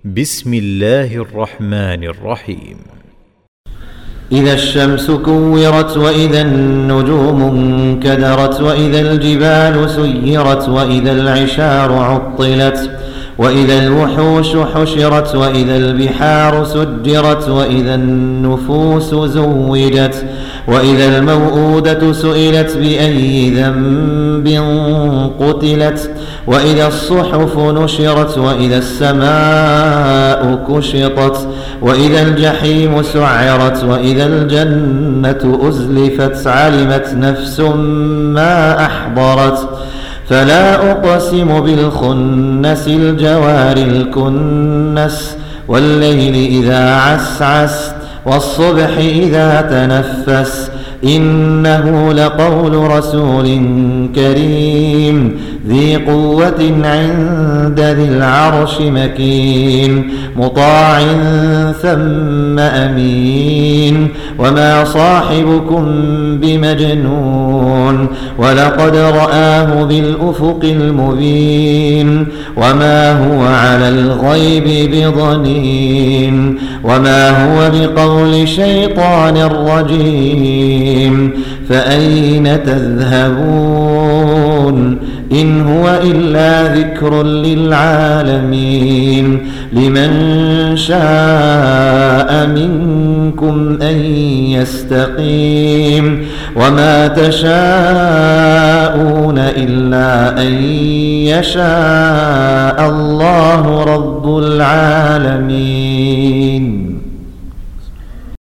بسم الله الرحمن الرحيم. إذا الشمس كورت وإذا النجوم انكدرت وإذا الجبال سيرت وإذا العشار عطلت وإذا الوحوش حشرت وإذا البحار سجرت وإذا النفوس زوجت وإذا الموءودة سئلت بأي ذنب قتلت وإذا الصحف نشرت وإذا السماء كشطت وإذا الجحيم سعرت وإذا الجنة أزلفت علمت نفس ما أحضرت فلا أقسم بالخنس الجوار الكنس والليل إذا عسعس والصبح إذا تنفس إنه لقول رسول كريم ذي قوة عند ذي العرش مكين مطاع ثم أمين وما صاحبكم بمجنون ولقد رآه بالأفق المبين وما هو على الغيب بضنين وما هو بقول شيطان رجيم فأين تذهبون إن هو إلا ذكر للعالمين لمن شاء منكم أن يستقيم وما تشاءون إلا أن يشاء الله رب العالمين.